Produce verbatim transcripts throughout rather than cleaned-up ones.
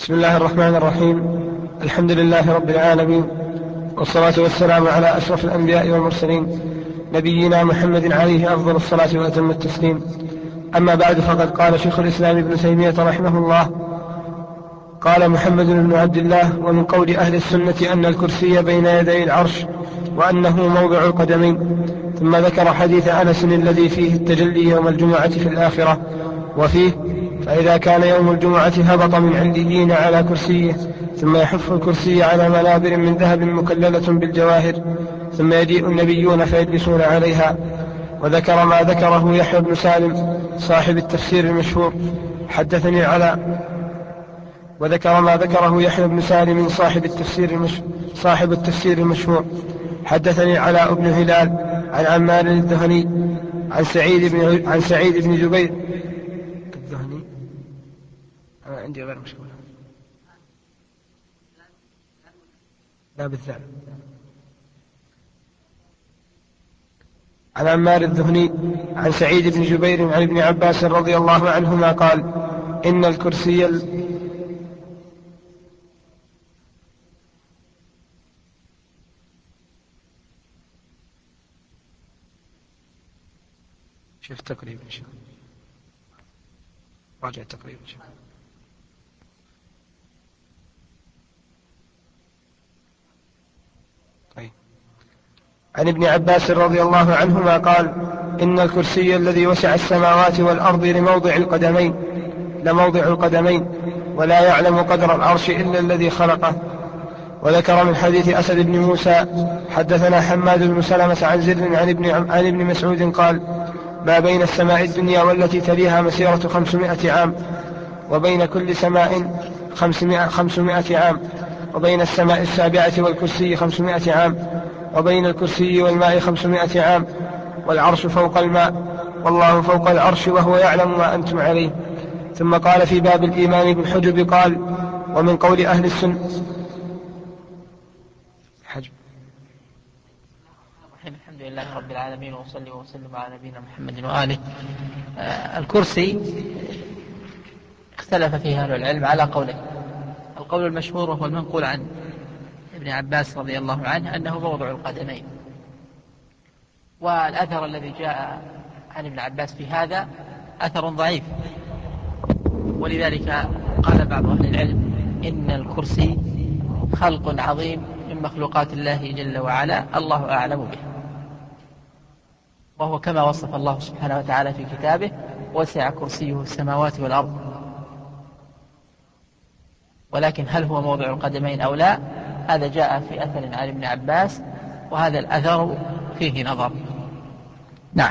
بسم الله الرحمن الرحيم. الحمد لله رب العالمين، والصلاة والسلام على أشرف الأنبياء والمرسلين، نبينا محمد عليه أفضل الصلاة وأتم التسليم. أما بعد، فقد قال شيخ الإسلام ابن تيمية رحمه الله: قال محمد بن عبد الله: ومن قول أهل السنة أن الكرسي بين يدي العرش وأنه موضع القدمين. ثم ذكر حديث أنس الذي فيه التجلي يوم الجمعة في الآخرة، وفيه: فإذا كان يوم الجمعة هبط من عليين على كرسيه، ثم يحف الكرسي على منابر من ذهب مكللة بالجواهر، ثم يجيء النبيون فيجلسون عليها. وذكر ما ذكره يحيى بن سالم صاحب التفسير المشهور حدثني على وذكر ما ذكره يحيى بن سالم صاحب التفسير المشهور صاحب التفسير المشهور حدثني علاء بن هلال عن عمار الذهني عن سعيد بن عن سعيد بن جبير الذهني. أنا عندي غير مشكلة، لا بالذال. عن عمار الذهني عن سعيد بن جبير عن ابن عباس رضي الله عنهما قال: إن الكرسي ال... شوف تقريبا إن شاء الله، راجع تقريبا إن شاء الله. طيب. عن ابن عباس رضي الله عنهما قال: إن الكرسي الذي وسع السماوات والأرض لموضع القدمين لموضع القدمين ولا يعلم قدر العرش إلا الذي خلقه. وذكر من حديث أسد بن موسى حدثنا حماد بن سلمة عن زر عن ابن, عن ابن مسعود قال: ما بين السماء الدنيا والتي تليها مسيرة خمسمائة عام، وبين كل سماء خمسمائة, خمسمائة عام، وبين السماء السابعة والكرسي خمسمائة عام، وبين الكرسي والماء خمسمائة عام، والعرش فوق الماء، والله فوق العرش وهو يعلم ما أنتم عليه. ثم قال في باب الإيمان بالحجب قال: ومن قول أهل السنة حجب. الحمد لله رب العالمين، وصلي وسلم على نبينا محمد وآله. آه الكرسي اختلف فيه أهل العلم على قولين. القول المشهور وهو المنقول عن ابن عباس رضي الله عنه أنه موضع القدمين، والأثر الذي جاء عن ابن عباس في هذا أثر ضعيف، ولذلك قال بعض أهل العلم إن الكرسي خلق عظيم من مخلوقات الله جل وعلا، الله أعلم به، وهو كما وصف الله سبحانه وتعالى في كتابه: وسع كرسيه السماوات والأرض. ولكن هل هو موضع القدمين أو لا، هذا جاء في أثر عن ابن عباس، وهذا الأثر فيه نظر. نعم.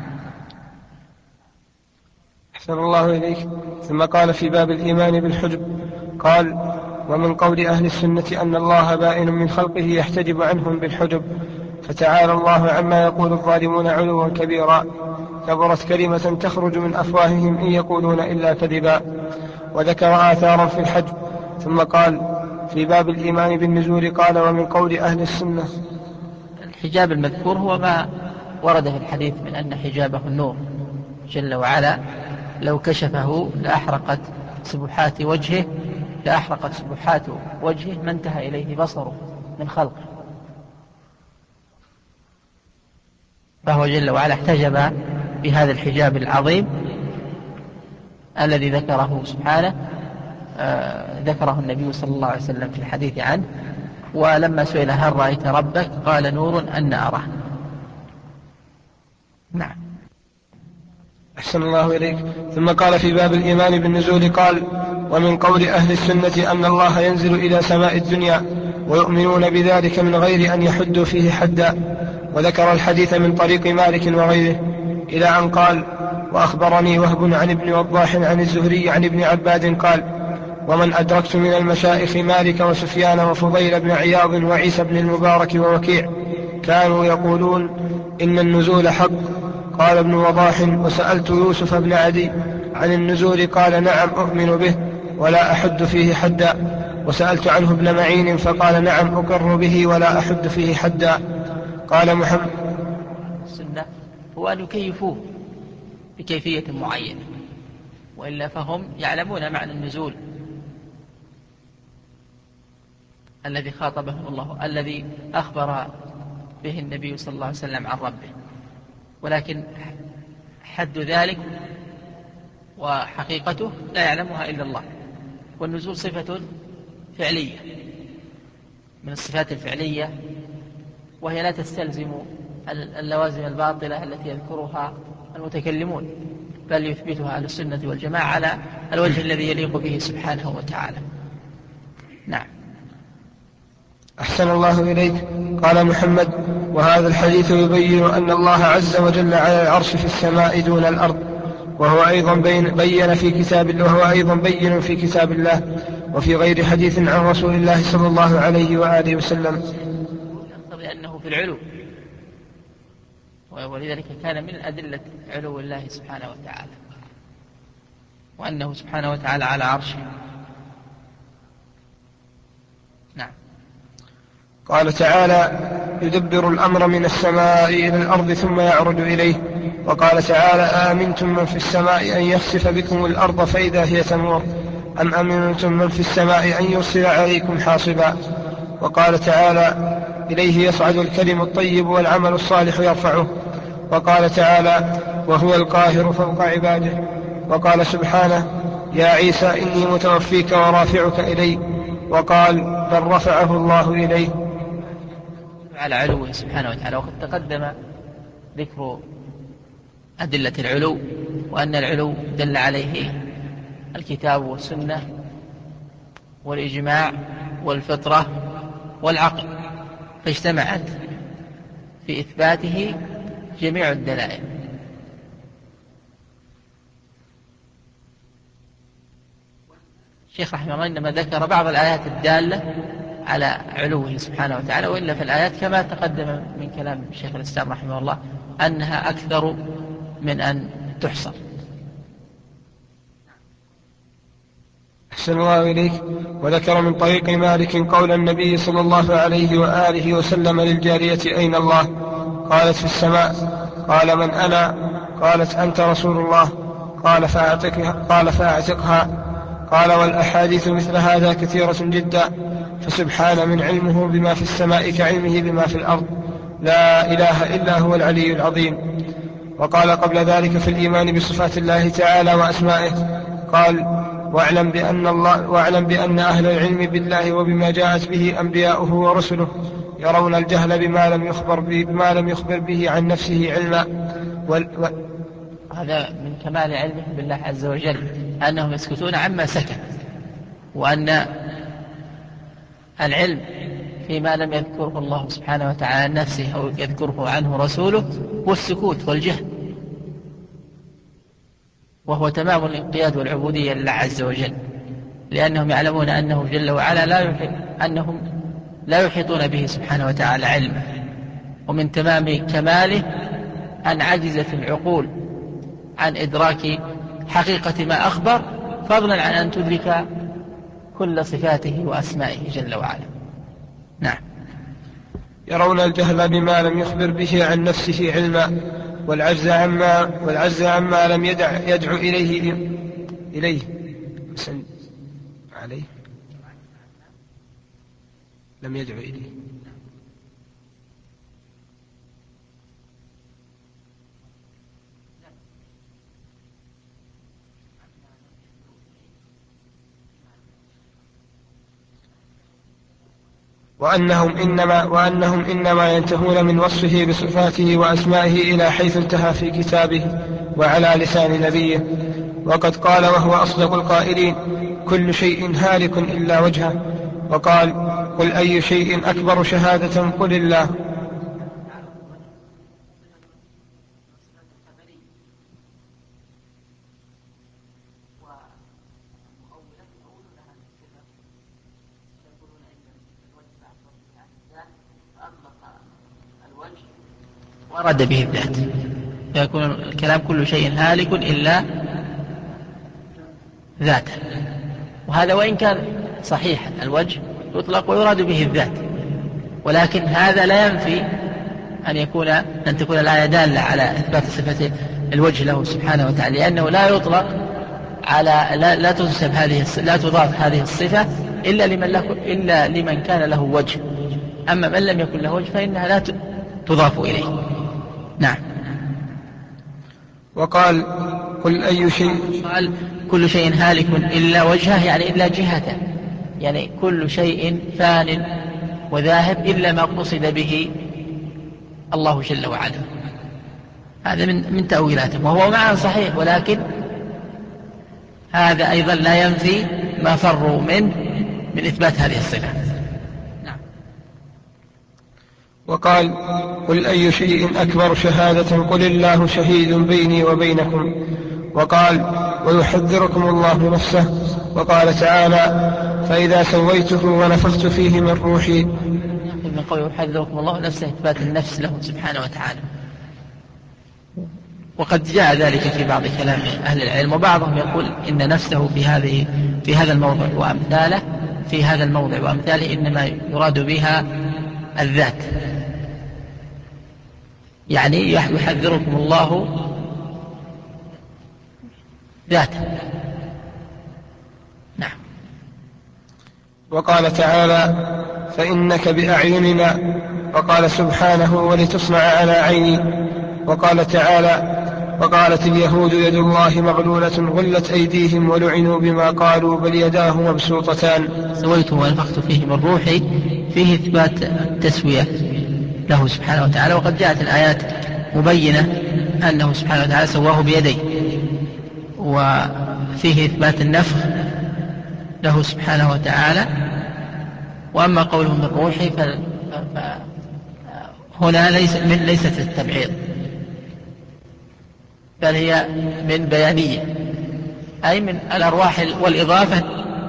أحسن الله إليك. ثم قال في باب الإيمان بالحجب قال: ومن قول أهل السنة أن الله بائن من خلقه يحتجب عنهم بالحجب، فتعالى الله عما يقول الظالمون علوا كبيرا، كبرت كلمة تخرج من أفواههم إن يقولون إلا كذبا. وذكر آثارا في الحجب. ثم قال في باب الإيمان بالنزول قال: ومن قول أهل السنة. الحجاب المذكور هو ما ورد في الحديث من أن حجابه النور جل وعلا، لو كشفه لأحرقت سبحات وجهه لأحرقت سبحات وجهه ما انتهى إليه بصره من خلقه، فهو جل وعلا احتجب بهذا الحجاب العظيم الذي ذكره سبحانه آه ذكره النبي صلى الله عليه وسلم في الحديث عنه. ولما سئل: هل رأيت ربك؟ قال: نور أن أراه. نعم. أحسن الله إليك. ثم قال في باب الإيمان بالنزول قال: ومن قول أهل السنة أن الله ينزل إلى سماء الدنيا، ويؤمنون بذلك من غير أن يحدوا فيه حدا. وذكر الحديث من طريق مالك وغيره إلى أن قال: وأخبرني وهب عن ابن وضاح عن الزهري عن ابن عباد قال: ومن أدركت من المشائخ مالك وسفيان وفضيل بن عياض وعيسى بن المبارك ووكيع كانوا يقولون إن النزول حق. قال ابن وضاح: وسألت يوسف بن عدي عن النزول قال: نعم أؤمن به ولا أحد فيه حدا. وسألت عنه ابن معين فقال: نعم أقر به ولا أحد فيه حدا. قال محمد: السنة هو أن يكيفوه بكيفية معينة، وإلا فهم يعلمون معنى النزول الذي خاطبه الله، الذي أخبر به النبي صلى الله عليه وسلم عن ربه، ولكن حد ذلك وحقيقته لا يعلمها إلا الله. والنزول صفة فعلية من الصفات الفعلية، وهي لا تستلزم اللوازم الباطلة التي يذكرها المتكلمون، بل يثبتها أهل السنة والجماعة على الوجه الذي يليق به سبحانه وتعالى. نعم. أحسن الله إليك. قال محمد: وهذا الحديث يبين أن الله عز وجل على العرش في السماء دون الأرض، وهو أيضا بين بين في كتاب وهو أيضا بين في كتاب الله وفي غير حديث عن رسول الله صلى الله عليه وآله وسلم. يقتضي أنه في العلو، ولذلك كان من أدلة علو الله سبحانه وتعالى، وأنه سبحانه وتعالى على عرشه. نعم. قال تعالى: يدبر الأمر من السماء إلى الأرض ثم يعرج إليه. وقال تعالى: آمنتم من في السماء أن يخسف بكم الأرض فإذا هي تمور أم أمنتم من في السماء أن يرسل عليكم حاصبا. وقال تعالى: إليه يصعد الكلم الطيب والعمل الصالح يرفعه. وقال تعالى: وهو القاهر فوق عباده. وقال سبحانه: يا عيسى إني متوفيك ورافعك إلي. وقال: بل رفعه الله إليه. على علوه سبحانه وتعالى. وقد تقدم ذكر أدلة العلو، وأن العلو دل عليه الكتاب والسنة والإجماع والفطرة والعقل، فاجتمعت في إثباته جميع الدلائل. الشيخ رحمه الله إنما ذكر بعض الآيات الدالة على علوه سبحانه وتعالى، وإلا في الآيات كما تقدم من كلام الشيخ الإسلام رحمه الله أنها أكثر من أن تحصر. أحسن الله إليك. وذكر من طريق مالك قول النبي صلى الله عليه وآله وسلم للجارية: أين الله؟ قالت: في السماء. قال: من أنا؟ قالت: أنت رسول الله. قال: فأعتقها. قال: فأعتقها. قال: والأحاديث مثل هذا كثيرة جدا، فسبحان من علمه بما في السماء كعلمه بما في الأرض، لا إله إلا هو العلي العظيم. وقال قبل ذلك في الإيمان بصفات الله تعالى وأسمائه، قال: واعلم بأن, الله واعلم بأن أهل العلم بالله وبما جاءت به أنبياؤه ورسله يرون الجهل بما لم يخبر به, بما لم يخبر به عن نفسه علما. وال... و... هذا من كمال علمهم بالله عز وجل أنهم يسكتون عما سكت، وأن العلم فيما لم يذكره الله سبحانه وتعالى عن نفسه أو يذكره عنه رسوله هو السكوت والجهل، وهو تمام الانقياد والعبودية لله عز وجل، لأنهم يعلمون أنه جل وعلا لا يحيط أنهم لا يحيطون به سبحانه وتعالى علما. ومن تمام كماله أن عجزت العقول عن إدراك حقيقة ما أخبر، فضلا عن أن تدرك كل صفاته وأسمائه جل وعلا. نعم. يرون الجهل بما لم يخبر به عن نفسه علما، والعجز عما, والعجز عما لم يدع يدعو إليه إليه عليه لم يدعو إليه. وأنهم إنما, وأنهم إنما ينتهون من وصفه بصفاته وأسمائه إلى حيث انتهى في كتابه وعلى لسان نبيه. وقد قال وهو أصدق القائلين: كل شيء هالك إلا وجهه. وقال: قل أي شيء أكبر شهادة؟ قل الله. ورد به الذات، فيكون الكلام كل شيء هالك إلا ذاته. وهذا وإن كان صحيحا الوجه يطلق ويراد به الذات، ولكن هذا لا ينفي أن يكون أن تكون الآية دالة على إثبات صفة الوجه له سبحانه وتعالى، لأنه لا يطلق على لا, لا تنسب هذه لا تضاف هذه الصفة إلا لمن, له إلا لمن كان له وجه، أما من لم يكن له وجه فإنها لا تضاف إليه. نعم. وقال قل أي شيء قال كل شيء هالك إلا وجهه، يعني إلا جهته، يعني كل شيء فان وذاهب إلا ما قصد به الله جل وعلا. هذا من من تأويلاتهم، وهو معنى صحيح، ولكن هذا أيضا لا ينفي ما فروا منه من إثبات هذه الصفة. نعم. وقال قل أي شيء أكبر شهادة قل الله شهيد بيني وبينكم. وقال ويحذركم الله نفسه. وقال تعالى فإذا سويته ونفخت فيه من روحي. من قول يحذركم الله نفسه إثبات النفس له سبحانه وتعالى، وقد جاء ذلك في بعض كلام أهل العلم، وبعضهم يقول إن نفسه في هذه في هذا الموضع وأمثاله في هذا الموضع وأمثاله إنما يراد بها الذات، يعني يحذركم الله ذاته. نعم. وقال تعالى فإنك بأعيننا. وقال سبحانه ولتصنع على عيني. وقال تعالى وقالت اليهود يد الله مغلولة غلت أيديهم ولعنوا بما قالوا بل يداه مبسوطتان. سويته ونفخت فيه من روحي فيه إثبات التسوية له سبحانه وتعالى، وقد جاءت الآيات مبينة أنه سبحانه وتعالى سواه بيديه، وفيه إثبات النفخ له سبحانه وتعالى. وأما قوله من روحي فهنا ليس من ليست التبعيض، بل هي من بيانية، أي من الأرواح والإضافة.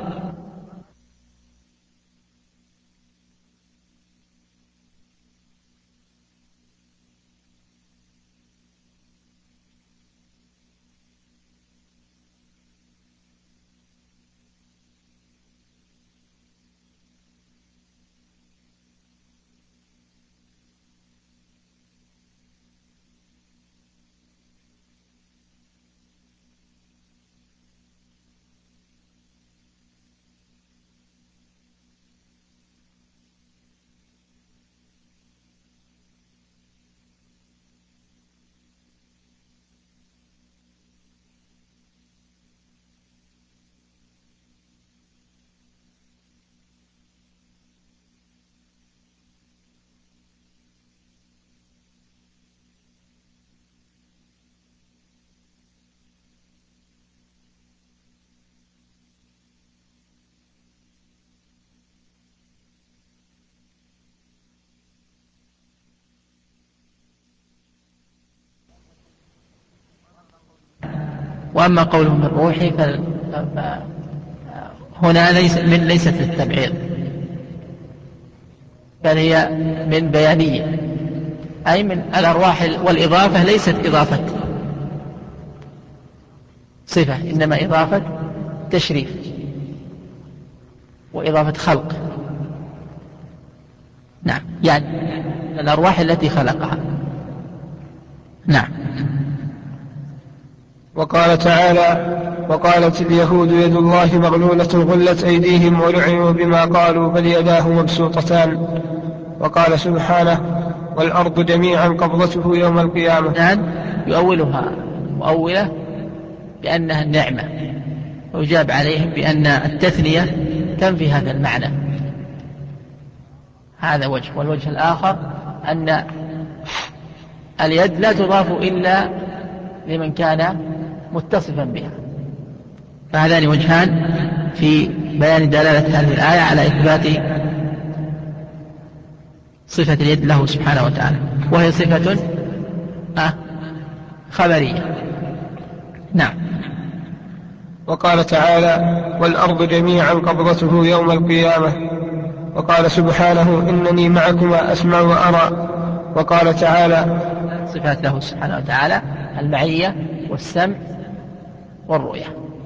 وأما قوله من روحي فهنا ليس من ليست التبعيض، بل هي من بيانية، أي من الأرواح والإضافة، ليست إضافة صفة، إنما إضافة تشريف وإضافة خلق. نعم، يعني الأرواح التي خلقها. نعم. وقال تعالى وقالت اليهود يد الله مغلولة غلت أيديهم ولعنوا بما قالوا بل يداه مبسوطتان. وقال سبحانه والأرض جميعا قبضته يوم القيامة. الآن يؤولها مؤولة بأنها النعمة، ويجاب عليهم بأن التثنية تنفي هذا المعنى. هذا وجه. والوجه الآخر أن اليد لا تضاف إلا لمن كان متصفا بها. فهذان وجهان في بيان دلالة هذه الآية على إثبات صفة اليد له سبحانه وتعالى، وهي صفة خبرية. نعم. وقال تعالى والأرض جميعا قبضته يوم القيامة. وقال سبحانه إنني معكما أسمع وأرى. وقال تعالى صفات له سبحانه وتعالى المعية والسمع والرؤية.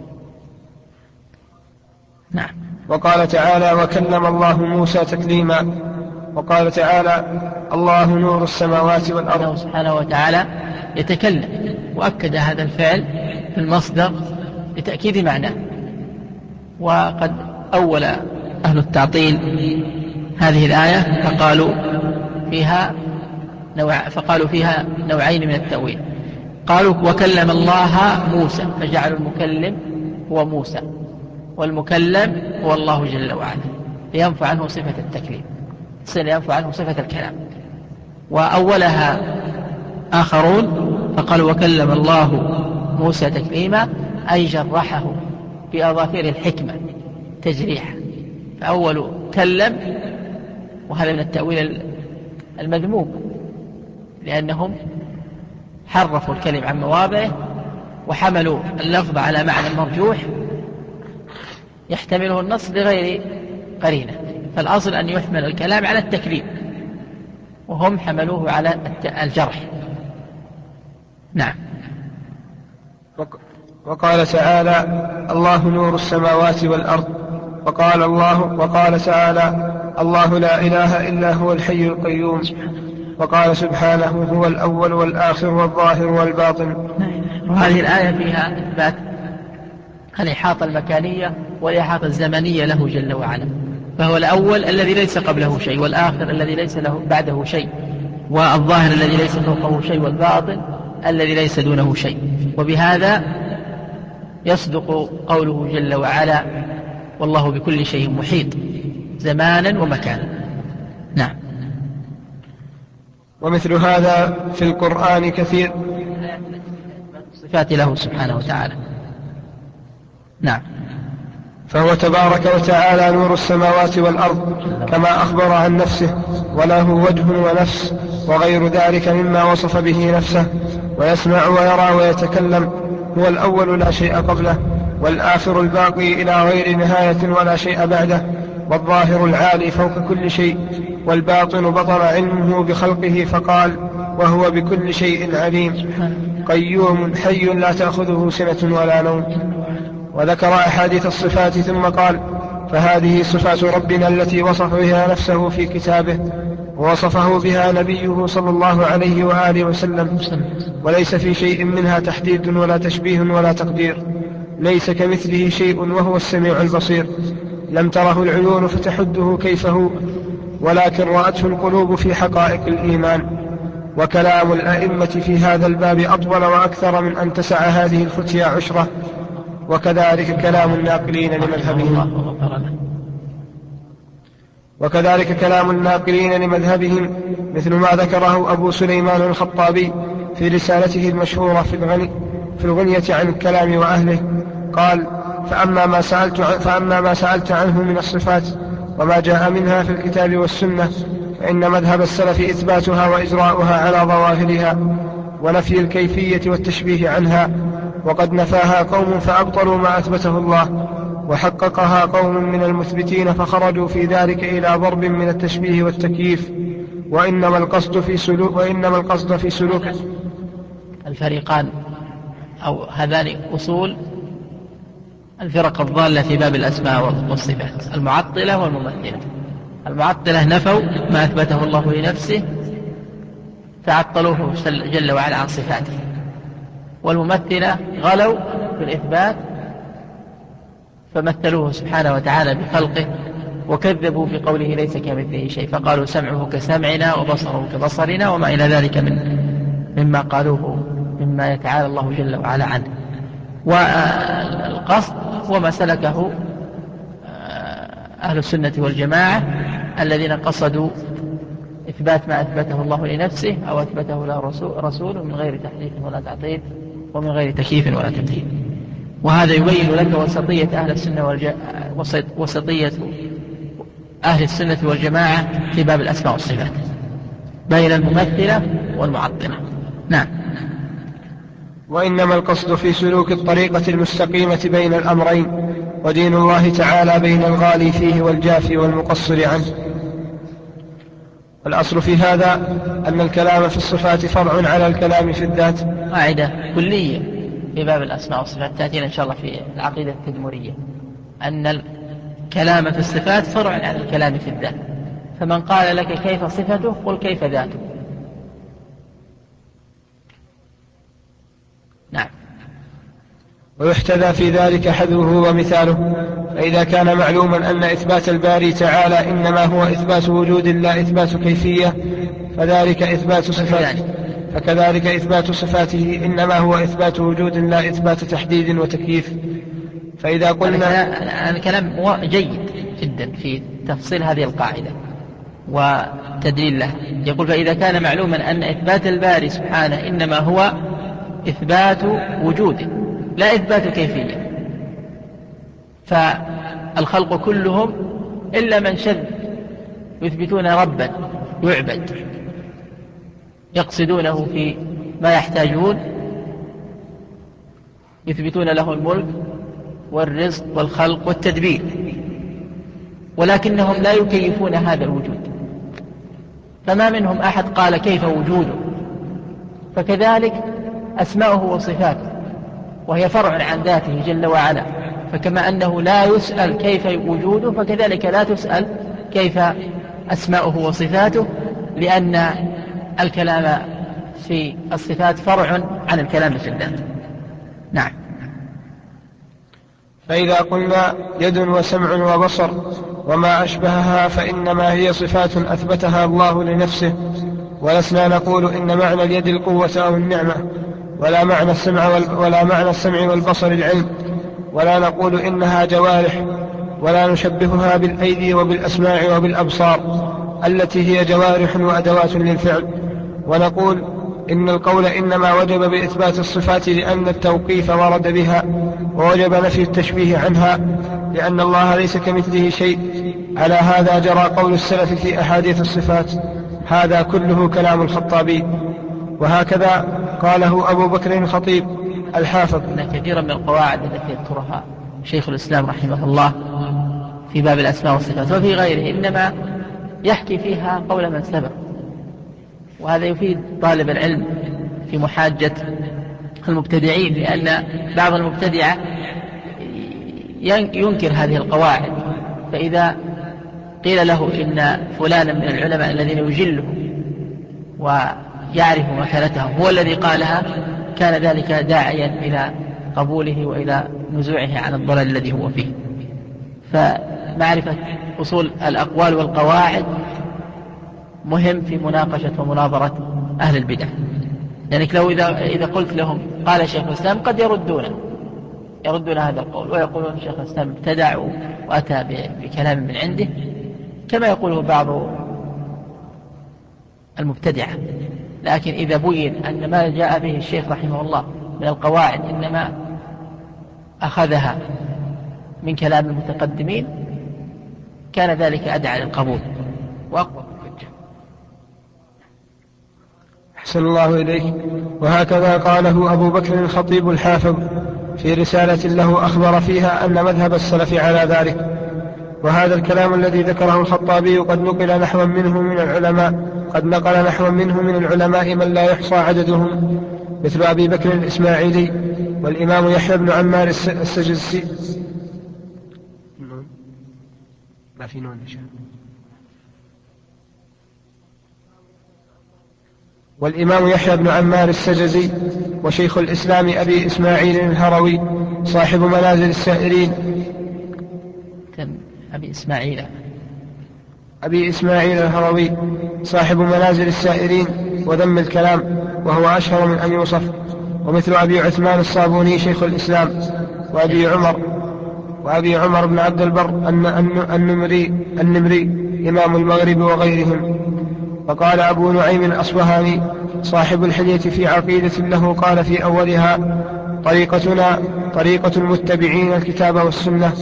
نعم. وقال تعالى وكلم الله موسى تكليما. وقال تعالى الله نور السماوات والأرض. الله سبحانه وتعالى يتكلم، وأكد هذا الفعل في المصدر لتأكيد معناه. وقد أول أهل التعطيل هذه الآية فقالوا فيها نوع فقالوا فيها نوعين من التأويل. قالوا وكلم الله موسى، فجعلوا المكلم هو موسى والمكلم هو الله جل وعلا، لينفع عنه صفة التكليم، لينفع عنه صفة الكلام. وأولها آخرون فقالوا وكلم الله موسى تكليما، أي جرحه بأظافير الحكمة تجريحا، فأول كلم، وهذا من التأويل المذموم، لأنهم حرفوا الكلم عن مواضعه وحملوا اللفظ على معنى مرجوح يحتمله النص بغير قرينة، فالأصل أن يحمل الكلام على التكليم وهم حملوه على الجرح. نعم. وقال تعالى الله نور السماوات والأرض. وقال الله وقال تعالى الله لا إله إلا هو الحي القيوم. وقال سبحانه هو الأول والآخر والظاهر والباطن. وهذه الآية فيها إثبات الإحاطة المكانية والإحاطة الزمنية له جل وعلا، فهو الأول الذي ليس قبله شيء، والآخر الذي ليس له بعده شيء، والظاهر الذي ليس فوقه شيء، والباطن الذي ليس دونه شيء. وبهذا يصدق قوله جل وعلا والله بكل شيء محيط زمانا ومكانا. نعم. ومثل هذا في القرآن كثير. صفات له سبحانه وتعالى. نعم. فهو تبارك وتعالى نور السماوات والأرض كما أخبر عن نفسه، وله وجه ونفس وغير ذلك مما وصف به نفسه، ويسمع ويرى ويتكلم. هو الأول لا شيء قبله، والآخر الباقي إلى غير نهاية ولا شيء بعده، والظاهر العالي فوق كل شيء، والباطن بطن علمه بخلقه فقال وهو بكل شيء عليم. قيوم حي لا تأخذه سنة ولا نوم. وذكر أحاديث الصفات ثم قال فهذه صفات ربنا التي وصف بها نفسه في كتابه، ووصفه بها نبيه صلى الله عليه وآله وسلم، وليس في شيء منها تحديد ولا تشبيه ولا تقدير. ليس كمثله شيء وهو السميع البصير، لم تره العيون فتحده كيف هو، ولكن رأته القلوب في حقائق الإيمان. وكلام الأئمة في هذا الباب أطول وأكثر من أن تسع هذه الفتيا عشرة، وكذلك كلام الناقلين لمذهبهم وكذلك كلام الناقلين لمذهبهم مثل ما ذكره أبو سليمان الخطابي في رسالته المشهورة في, الغني في الغنية عن الكلام وأهله. قال فأما ما سألت, فأما ما سألت عنه من الصفات وما جاء منها في الكتاب والسنة، فإن مذهب السلف إثباتها وإجراؤها على ظواهرها، ونفي الكيفية والتشبيه عنها. وقد نفاها قوم فأبطلوا ما أثبته الله، وحققها قوم من المثبتين فخرجوا في ذلك إلى ضرب من التشبيه والتكييف. وإنما القصد في سلوك وإنما القصد في سلوك الفريقان أو هذان أصول الفرق الضالة في باب الأسماء والصفات، المعطلة والممثلة. المعطلة نفوا ما أثبته الله لنفسه فعطلوه جل وعلا عن صفاته، والممثلة غلوا في الإثبات فمثلوه سبحانه وتعالى بخلقه، وكذبوا بقوله ليس كمثله شيء، فقالوا سمعه كسمعنا وبصره كبصرنا وما إلى ذلك من مما قالوه مما يتعالى الله جل وعلا عنه. والقصد هو ما سلكه أهل السنة والجماعة الذين قصدوا إثبات ما أثبته الله لنفسه أو أثبته له رسول من غير تحريف ولا تعطيل ومن غير تكييف ولا تمثيل. وهذا يبين لك وسطية أهل السنة والج... وسطية أهل السنة والجماعة في باب الأسماء والصفات بين الممثلة والمعطلة. نعم. وإنما القصد في سلوك الطريقة المستقيمة بين الأمرين، ودين الله تعالى بين الغالي فيه والجافي والمقصر عنه. والأصل في هذا أن الكلام في الصفات فرع على الكلام في الذات. قاعدة كلية في باب الأسماء والصفات تأتينا إن شاء الله في العقيدة التدمرية، أن الكلام في الصفات فرع على الكلام في الذات، فمن قال لك كيف صفته قل كيف ذاته. نعم. ويحتذى في ذلك حذوه ومثاله. فإذا كان معلوما أن إثبات الباري تعالى إنما هو إثبات وجود لا إثبات كيفية، فذلك إثبات صفاته فكذلك إثبات صفاته إنما هو إثبات وجود لا إثبات تحديد وتكييف. فإذا قلنا هذا كلام جيد جدا في تفصيل هذه القاعدة وتدليل لها. يقول فإذا كان معلوما أن إثبات الباري سبحانه إنما هو إثبات وجود لا إثبات كيفية، فالخلق كلهم إلا من شذ يثبتون ربا يعبد يقصدونه في ما يحتاجون، يثبتون له الملك والرزق والخلق والتدبير، ولكنهم لا يكيفون هذا الوجود، فما منهم أحد قال كيف وجوده. فكذلك أسماؤه وصفاته وهي فرع عن ذاته جل وعلا، فكما أنه لا يسأل كيف وجوده فكذلك لا تسأل كيف أسماؤه وصفاته، لأن الكلام في الصفات فرع عن الكلام في الذات. نعم. فإذا قلنا يد وسمع وبصر وما أشبهها فإنما هي صفات أثبتها الله لنفسه، ولسنا نقول إن معنى اليد القوة أو النعمة، ولا معنى السمع ولا معنى السمع والبصر العلم، ولا نقول إنها جوارح، ولا نشبهها بالأيدي وبالأسماع وبالأبصار التي هي جوارح وأدوات للفعل، ونقول إن القول إنما وجب بإثبات الصفات لأن التوقيف ورد بها، ووجب نفي التشبيه عنها لأن الله ليس كمثله شيء. على هذا جرى قول السلف في أحاديث الصفات. هذا كله كلام الخطابي، وهكذا قاله أبو بكر الخطيب الحافظ. إن كثيرا من القواعد التي يذكرها شيخ الإسلام رحمه الله في باب الأسماء والصفات وفي غيره إنما يحكي فيها قول من سبق، وهذا يفيد طالب العلم في محاجة المبتدعين، لأن بعض المبتدعة ينكر هذه القواعد، فإذا قيل له إن فلانا من العلماء الذين يجله ويعرف مكانتهم هو الذي قالها كان ذلك داعيا إلى قبوله وإلى نزوعه عن الضلال الذي هو فيه. فمعرفة أصول الأقوال والقواعد مهم في مناقشة ومناظرة أهل البدع، لأنك لو إذا, إذا قلت لهم قال شيخ الإسلام قد يردون يردون هذا القول ويقولون شيخ الإسلام ابتدع وأتى بكلام من عنده كما يقوله بعض المبتدعة. لكن إذا بين أن ما جاء به الشيخ رحمه الله من القواعد إنما أخذها من كلام المتقدمين كان ذلك أدعى للقبول وأقوى. أحسن الله إليك. وهكذا قاله أبو بكر الخطيب الحافظ في رسالة له أخبر فيها أن مذهب السلف على ذلك. وهذا الكلام الذي ذكره الخطابي قد نقل نحو منه من العلماء قد نقل نحو منه من العلماء من لا يحصى عددهم، مثل أبي بكر الإسماعيلي والإمام يحيى بن عمار السجزي ما في نون والإمام يحيى بن عمار السجزي وشيخ الإسلام أبي إسماعيل الهروي صاحب منازل السائرين أبي إسماعيل أبي إسماعيل الهروي صاحب منازل السائرين وذم الكلام وهو أشهر من أن يوصف، ومثل أبي عثمان الصابوني شيخ الإسلام وأبي عمر وأبي عمر بن عبد البر النمري, النمري إمام المغرب وغيرهم. وقال أبو نعيم الأصبهاني صاحب الحلية في عقيدة له قال في أولها طريقتنا طريقة المتبعين الكتاب والسنة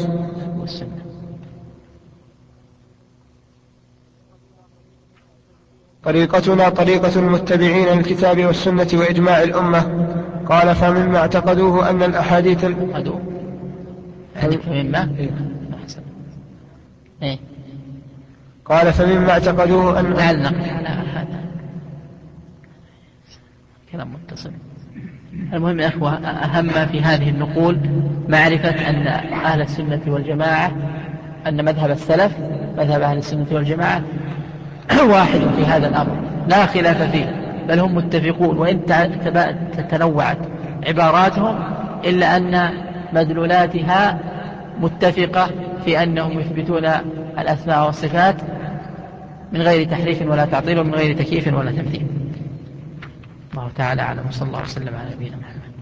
طريقتنا طريقة المتبعين الكتاب والسنة وإجماع الأمة. قال فمما اعتقدوه أن الأحاديث قال فمما اعتقدوه أن كلام متصل. المهم يا أخوة أهم ما في هذه النقول معرفة أن أهل السنة والجماعة أن مذهب السلف مذهب أهل السنة والجماعة واحد في هذا الأمر لا خلاف فيه، بل هم متفقون، وإن تتنوعت عباراتهم إلا أن مدلولاتها متفقة في أنهم يثبتون الأسماء والصفات من غير تحريف ولا تعطيل ومن غير تكييف ولا تمثيل. الله تعالى أعلم، وصلى الله وسلم على نبينا محمد.